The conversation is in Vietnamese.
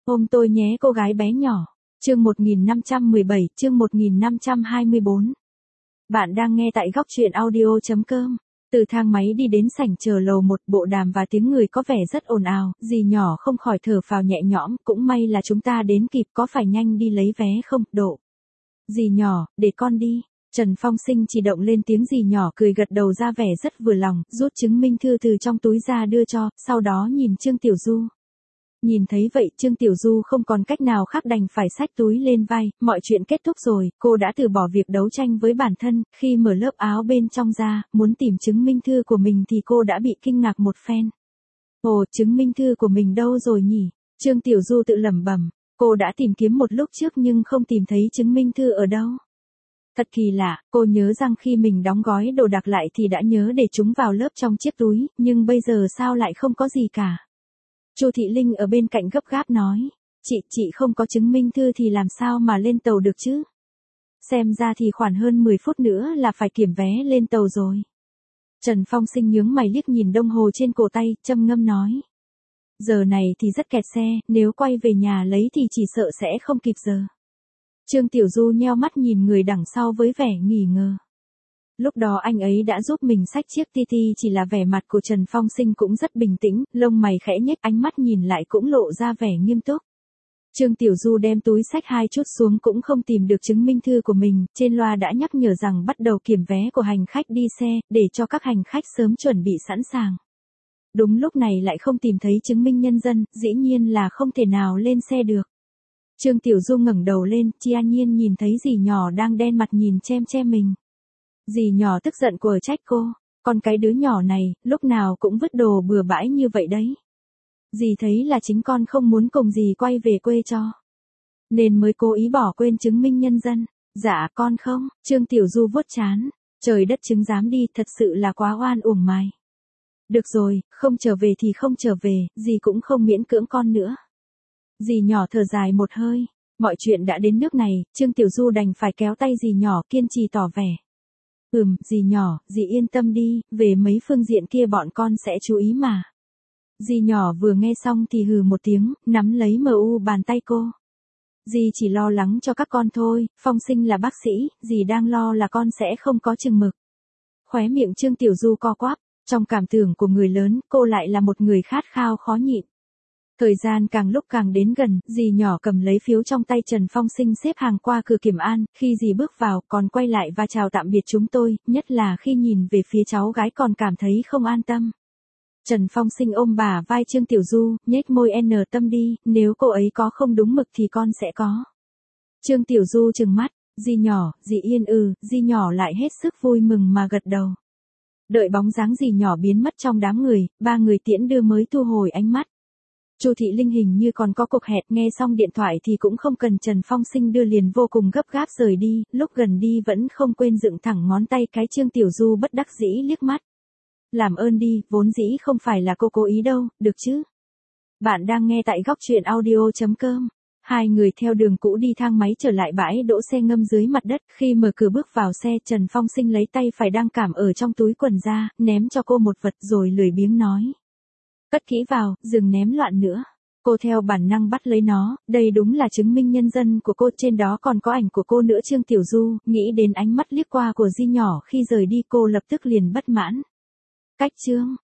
Ôm tôi nhé cô gái bé nhỏ. Chương 1517, chương 1524. Bạn đang nghe tại góc truyện audio.com. Từ thang máy đi đến sảnh chờ lầu 1, bộ đàm và tiếng người có vẻ rất ồn ào, dì nhỏ không khỏi thở phào nhẹ nhõm, cũng may là chúng ta đến kịp, có phải nhanh đi lấy vé không, Độ? Dì nhỏ, để con đi. Trần Phong Sinh chỉ động lên tiếng, dì nhỏ cười gật đầu ra vẻ rất vừa lòng, rút chứng minh thư từ trong túi ra đưa cho, sau đó nhìn Trương Tiểu Du. Nhìn thấy vậy, Trương Tiểu Du không còn cách nào khác đành phải xách túi lên vai, mọi chuyện kết thúc rồi, cô đã từ bỏ việc đấu tranh với bản thân, khi mở lớp áo bên trong ra, muốn tìm chứng minh thư của mình thì cô đã bị kinh ngạc một phen. Ồ, chứng minh thư của mình đâu rồi nhỉ? Trương Tiểu Du tự lẩm bẩm, cô đã tìm kiếm một lúc trước nhưng không tìm thấy chứng minh thư ở đâu. Thật kỳ lạ, cô nhớ rằng khi mình đóng gói đồ đạc lại thì đã nhớ để chúng vào lớp trong chiếc túi, nhưng bây giờ sao lại không có gì cả. Chu Thị Linh ở bên cạnh gấp gáp nói, chị không có chứng minh thư thì làm sao mà lên tàu được chứ? Xem ra thì khoảng hơn 10 phút nữa là phải kiểm vé lên tàu rồi. Trần Phong Sinh nhướng mày liếc nhìn đồng hồ trên cổ tay, châm ngâm nói. Giờ này thì rất kẹt xe, nếu quay về nhà lấy thì chỉ sợ sẽ không kịp giờ. Trương Tiểu Du nheo mắt nhìn người đằng sau với vẻ nghi ngờ. Lúc đó anh ấy đã giúp mình xách chiếc TT, chỉ là vẻ mặt của Trần Phong Sinh cũng rất bình tĩnh, lông mày khẽ nhếch, ánh mắt nhìn lại cũng lộ ra vẻ nghiêm túc. Trương Tiểu Du đem túi xách hai chút xuống cũng không tìm được chứng minh thư của mình, trên loa đã nhắc nhở rằng bắt đầu kiểm vé của hành khách đi xe, để cho các hành khách sớm chuẩn bị sẵn sàng. Đúng lúc này lại không tìm thấy chứng minh nhân dân, dĩ nhiên là không thể nào lên xe được. Trương Tiểu Du ngẩng đầu lên, Chia Nhiên nhìn thấy dì nhỏ đang đen mặt nhìn chem mình. Dì nhỏ tức giận quở trách cô, con cái đứa nhỏ này, lúc nào cũng vứt đồ bừa bãi như vậy đấy. Dì thấy là chính con không muốn cùng dì quay về quê cho, nên mới cố ý bỏ quên chứng minh nhân dân. Dạ con không, Trương Tiểu Du vuốt trán, trời đất chứng giám đi, thật sự là quá oan uổng mày. Được rồi, không trở về thì không trở về, dì cũng không miễn cưỡng con nữa. Dì nhỏ thở dài một hơi, mọi chuyện đã đến nước này, Trương Tiểu Du đành phải kéo tay dì nhỏ kiên trì tỏ vẻ. Dì nhỏ, dì yên tâm đi, về mấy phương diện kia bọn con sẽ chú ý mà. Dì nhỏ vừa nghe xong thì hừ một tiếng, nắm lấy bàn tay cô. Dì chỉ lo lắng cho các con thôi, Phong Sinh là bác sĩ, dì đang lo là con sẽ không có chừng mực. Khóe miệng Trương Tiểu Du co quắp, trong cảm tưởng của người lớn, cô lại là một người khát khao khó nhịn. Thời gian càng lúc càng đến gần, dì nhỏ cầm lấy phiếu trong tay Trần Phong Sinh xếp hàng qua cửa kiểm an, khi dì bước vào còn quay lại và chào tạm biệt chúng tôi, nhất là khi nhìn về phía cháu gái còn cảm thấy không an tâm. Trần Phong Sinh ôm bả vai Trương Tiểu Du, nhếch môi tâm đi, nếu cô ấy có không đúng mực thì con sẽ có. Trương Tiểu Du trừng mắt, dì nhỏ, dì yên dì nhỏ lại hết sức vui mừng mà gật đầu. Đợi bóng dáng dì nhỏ biến mất trong đám người, ba người tiễn đưa mới thu hồi ánh mắt. Chu Thị Linh hình như còn có cuộc hẹn, nghe xong điện thoại thì cũng không cần Trần Phong Sinh đưa liền vô cùng gấp gáp rời đi, lúc gần đi vẫn không quên dựng thẳng ngón tay cái. Trương Tiểu Du bất đắc dĩ liếc mắt. Làm ơn đi, vốn dĩ không phải là cô cố ý đâu, được chứ? Bạn đang nghe tại góc truyện audio.com. Hai người theo đường cũ đi thang máy trở lại bãi đỗ xe ngầm dưới mặt đất, khi mở cửa bước vào xe Trần Phong Sinh lấy tay phải đang cảm ở trong túi quần ra, ném cho cô một vật rồi lười biếng nói. Cất kỹ vào, đừng ném loạn nữa. Cô theo bản năng bắt lấy nó, đây đúng là chứng minh nhân dân của cô, trên đó còn có ảnh của cô nữa. Trương Tiểu Du nghĩ đến ánh mắt liếc qua của dì nhỏ khi rời đi, cô lập tức liền bất mãn. Cách Trương,